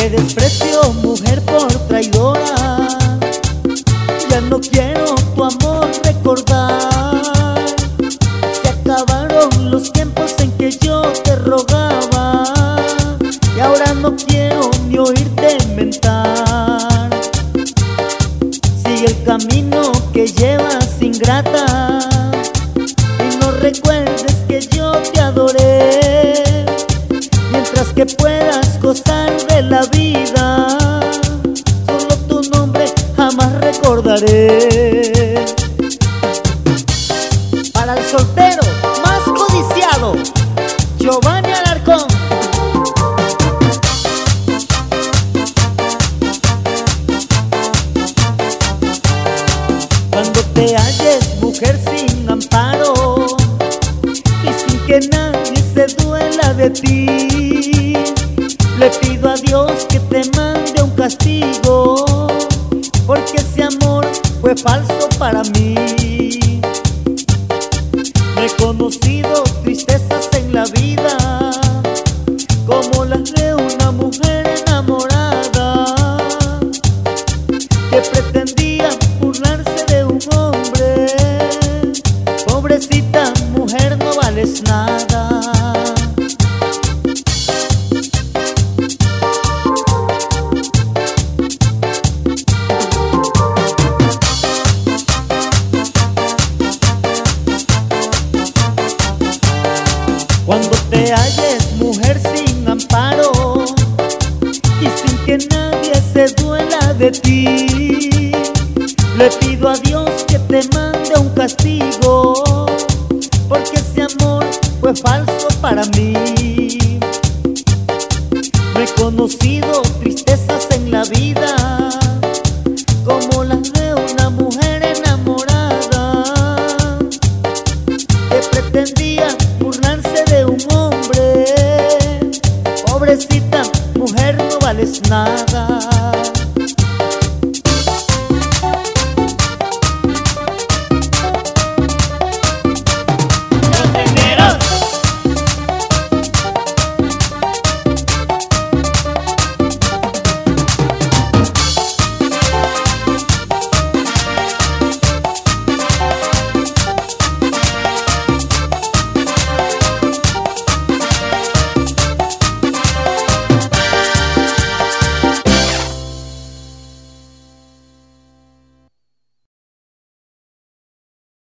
Qué desprecio, mujer, por traidora. Ya no quiero tu amor recordar. Se acabaron los tiempos en que yo te rogaba, y ahora no quiero ni oírte mentar. Sigue el camino que llevas, ingrata, y no recuerdes que yo te adoré. Mientras que puedas gozar de la vida, solo tu nombre jamás recordaré. Para el soltero más codiciado, Giovanni Alarcón. Cuando te halles, mujer, sin amparo y sin que nadie se duela de ti, le pido a Dios que te mande un castigo, porque ese amor fue falso para mí. He conocido tristezas en la vida, como las de una mujer enamorada, que pretendía burlarse de un hombre. Pobrecita mujer, no vales nada. Cuando te halles, mujer, sin amparo y sin que nadie se duela de ti, le pido a Dios que te mande un castigo, porque ese amor fue falso para mí. No he conocido tristezas en la vida, como las de una mujer enamorada, que pretendía burlarse de un hombre. Pobrecita mujer, no vales nada.